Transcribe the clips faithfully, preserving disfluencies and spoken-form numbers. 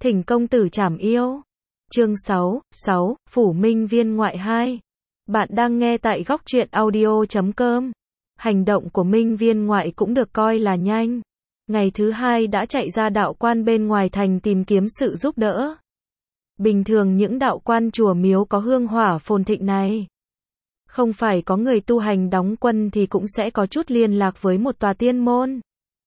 Thỉnh công tử trảm yêu. Chương sáu, sáu, Phủ Minh Viên ngoại hai. Bạn đang nghe tại góc truyện audio chấm com. Hành động của Minh Viên ngoại cũng được coi là nhanh. Ngày thứ hai đã chạy ra đạo quan bên ngoài thành tìm kiếm sự giúp đỡ. Bình thường những đạo quan chùa miếu có hương hỏa phồn thịnh này, không phải có người tu hành đóng quân thì cũng sẽ có chút liên lạc với một tòa tiên môn.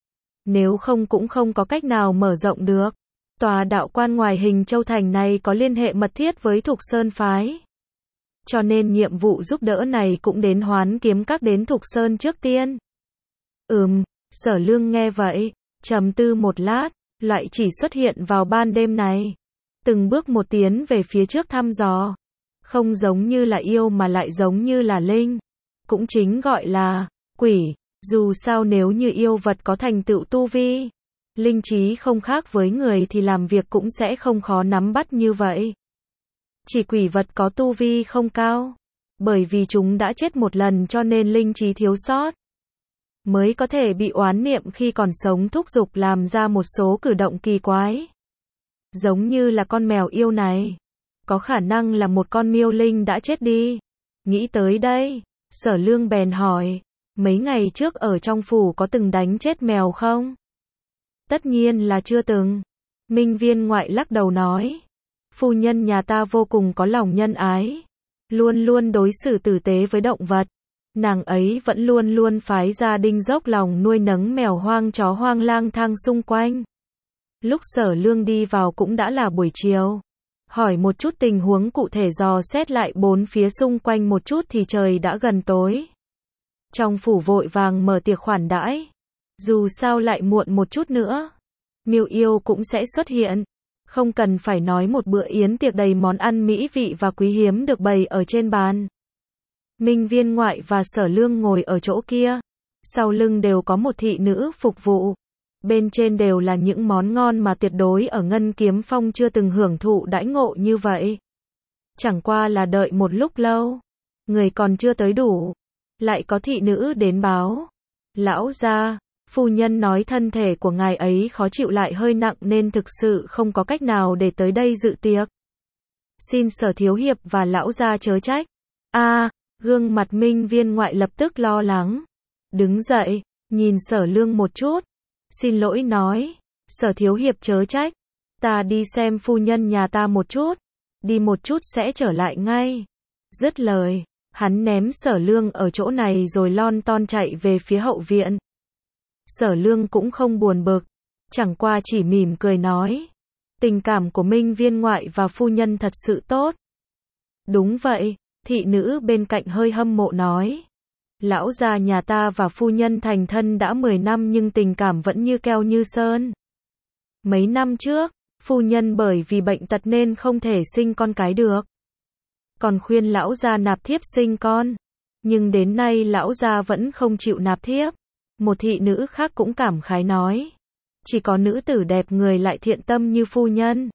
Nếu không cũng không có cách nào mở rộng được. Tòa đạo quan ngoài hình Châu Thành này có liên hệ mật thiết với Thục Sơn phái. Cho nên nhiệm vụ giúp đỡ này cũng đến Hoán Kiếm Các đến Thục Sơn trước tiên. Ừm, Sở Lương nghe vậy, trầm tư một lát, loại chỉ xuất hiện vào ban đêm này. Từng bước một tiến về phía trước thăm dò. Không giống như là yêu mà lại giống như là linh. Cũng chính gọi là quỷ. Dù sao nếu như yêu vật có thành tựu tu vi, linh trí không khác với người thì làm việc cũng sẽ không khó nắm bắt như vậy. Chỉ quỷ vật có tu vi không cao, bởi vì chúng đã chết một lần cho nên linh trí thiếu sót, mới có thể bị oán niệm khi còn sống thúc giục làm ra một số cử động kỳ quái. Giống như là con mèo yêu này, có khả năng là một con miêu linh đã chết đi. Nghĩ tới đây, Sở Lương bèn hỏi, mấy ngày trước ở trong phủ có từng đánh chết mèo không? Tất nhiên là chưa từng. Minh Viên ngoại lắc đầu nói, phu nhân nhà ta vô cùng có lòng nhân ái, luôn luôn đối xử tử tế với động vật. Nàng ấy vẫn luôn luôn phái gia đình dốc lòng nuôi nấng mèo hoang chó hoang lang thang xung quanh. Lúc Sở Lương đi vào cũng đã là buổi chiều. Hỏi một chút tình huống cụ thể dò xét lại bốn phía xung quanh một chút thì trời đã gần tối. Trong phủ vội vàng mở tiệc khoản đãi. Dù sao lại muộn một chút nữa, miêu yêu cũng sẽ xuất hiện. Không cần phải nói một bữa yến tiệc đầy món ăn mỹ vị và quý hiếm được bày ở trên bàn. Minh Viên ngoại và Sở Lương ngồi ở chỗ kia. Sau lưng đều có một thị nữ phục vụ. Bên trên đều là những món ngon mà tuyệt đối ở Ngân Kiếm Phong chưa từng hưởng thụ đãi ngộ như vậy. Chẳng qua là đợi một lúc lâu, người còn chưa tới đủ, lại có thị nữ đến báo. Lão gia, phu nhân nói thân thể của ngài ấy khó chịu lại hơi nặng nên thực sự không có cách nào để tới đây dự tiệc. Xin Sở thiếu hiệp và lão gia chớ trách. A, à, gương mặt Minh Viên ngoại lập tức lo lắng. Đứng dậy, nhìn Sở Lương một chút. Xin lỗi nói, Sở thiếu hiệp chớ trách. Ta đi xem phu nhân nhà ta một chút. Đi một chút sẽ trở lại ngay. Dứt lời, hắn ném Sở Lương ở chỗ này rồi lon ton chạy về phía hậu viện. Sở Lương cũng không buồn bực, chẳng qua chỉ mỉm cười nói, tình cảm của Minh Viên ngoại và phu nhân thật sự tốt. Đúng vậy, thị nữ bên cạnh hơi hâm mộ nói, lão gia nhà ta và phu nhân thành thân đã mười năm nhưng tình cảm vẫn như keo như sơn. Mấy năm trước, phu nhân bởi vì bệnh tật nên không thể sinh con cái được. Còn khuyên lão gia nạp thiếp sinh con, nhưng đến nay lão gia vẫn không chịu nạp thiếp. Một thị nữ khác cũng cảm khái nói, chỉ có nữ tử đẹp người lại thiện tâm như phu nhân,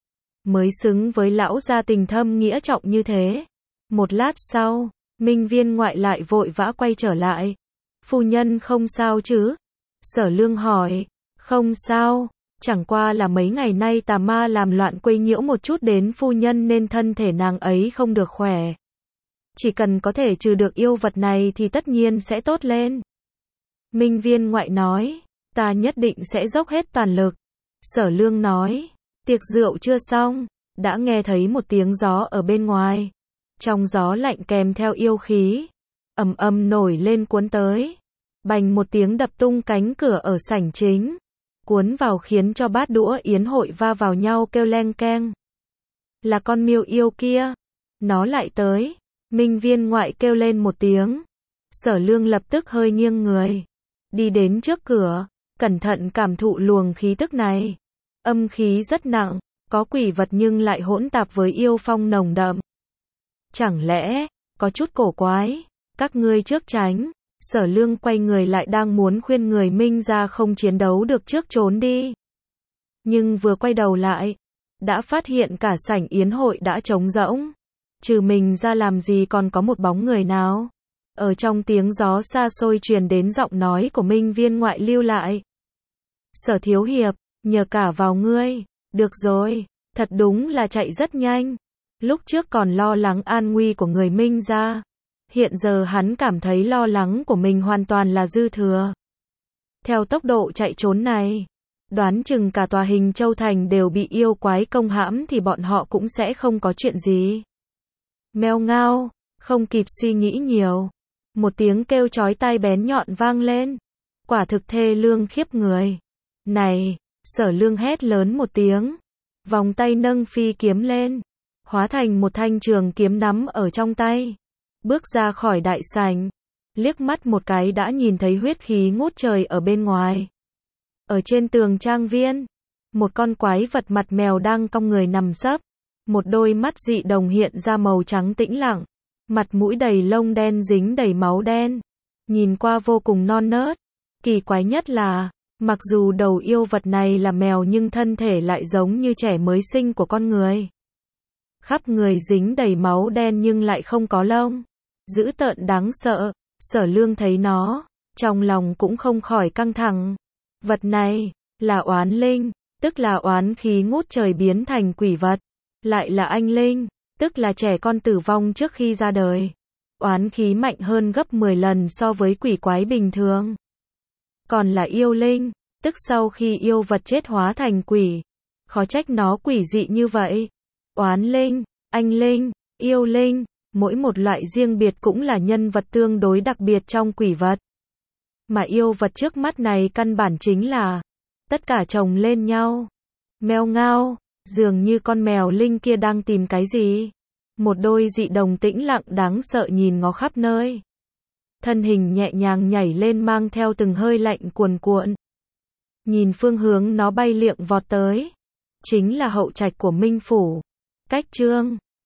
mới xứng với lão gia tình thâm nghĩa trọng như thế. Một lát sau, Minh Viên ngoại lại vội vã quay trở lại. Phu nhân không sao chứ? Sở Lương hỏi, không sao, chẳng qua là mấy ngày nay tà ma làm loạn quấy nhiễu một chút đến phu nhân nên thân thể nàng ấy không được khỏe. Chỉ cần có thể trừ được yêu vật này thì tất nhiên sẽ tốt lên. Minh Viên ngoại nói, ta nhất định sẽ dốc hết toàn lực. Sở Lương nói, tiệc rượu chưa xong, đã nghe thấy một tiếng gió ở bên ngoài. Trong gió lạnh kèm theo yêu khí, ầm ầm nổi lên cuốn tới. Bành một tiếng đập tung cánh cửa ở sảnh chính, cuốn vào khiến cho bát đũa yến hội va vào nhau kêu leng keng. Là con miêu yêu kia, nó lại tới. Minh Viên ngoại kêu lên một tiếng. Sở Lương lập tức hơi nghiêng người, đi đến trước cửa, cẩn thận cảm thụ luồng khí tức này. Âm khí rất nặng, có quỷ vật nhưng lại hỗn tạp với yêu phong nồng đậm. Chẳng lẽ, có chút cổ quái, các ngươi trước tránh. Sở Lương quay người lại đang muốn khuyên người Minh ra không chiến đấu được trước trốn đi. Nhưng vừa quay đầu lại, đã phát hiện cả sảnh yến hội đã trống rỗng. Trừ mình ra làm gì còn có một bóng người nào. Ở trong tiếng gió xa xôi truyền đến giọng nói của Minh Viên ngoại lưu lại. Sở thiếu hiệp, nhờ cả vào ngươi, Được rồi, thật đúng là chạy rất nhanh. Lúc trước còn lo lắng an nguy của người Minh gia. Hiện giờ hắn cảm thấy lo lắng của mình hoàn toàn là dư thừa. Theo tốc độ chạy trốn này, đoán chừng cả tòa Hình Châu Thành đều bị yêu quái công hãm thì bọn họ cũng sẽ không có chuyện gì. Meo ngao, không kịp suy nghĩ nhiều. Một tiếng kêu chói tai bén nhọn vang lên. Quả thực thê lương khiếp người. Này, Sở Lương hét lớn một tiếng. Vòng tay nâng phi kiếm lên. Hóa thành một thanh trường kiếm nắm ở trong tay. Bước ra khỏi đại sảnh. Liếc mắt một cái đã nhìn thấy huyết khí ngút trời ở bên ngoài. Ở trên tường trang viên, một con quái vật mặt mèo đang cong người nằm sấp. Một đôi mắt dị đồng hiện ra màu trắng tĩnh lặng. Mặt mũi đầy lông đen dính đầy máu đen. Nhìn qua vô cùng non nớt. Kỳ quái nhất là, mặc dù đầu yêu vật này là mèo nhưng thân thể lại giống như trẻ mới sinh của con người. Khắp người dính đầy máu đen nhưng lại không có lông. Dữ tợn đáng sợ. Sở Lương thấy nó, trong lòng cũng không khỏi căng thẳng. Vật này, là oán linh, tức là oán khí ngút trời biến thành quỷ vật. Lại là anh linh, tức là trẻ con tử vong trước khi ra đời. Oán khí mạnh hơn gấp mười lần so với quỷ quái bình thường. Còn là yêu linh, tức sau khi yêu vật chết hóa thành quỷ. Khó trách nó quỷ dị như vậy. Oán linh, anh linh, yêu linh, mỗi một loại riêng biệt cũng là nhân vật tương đối đặc biệt trong quỷ vật. Mà yêu vật trước mắt này căn bản chính là tất cả chồng lên nhau. Meo ngao, dường như con mèo linh kia đang tìm cái gì. Một đôi dị đồng tĩnh lặng đáng sợ nhìn ngó khắp nơi. Thân hình nhẹ nhàng nhảy lên mang theo từng hơi lạnh cuồn cuộn. Nhìn phương hướng nó bay liệng vọt tới. Chính là hậu trạch của Minh Phủ. Cách chương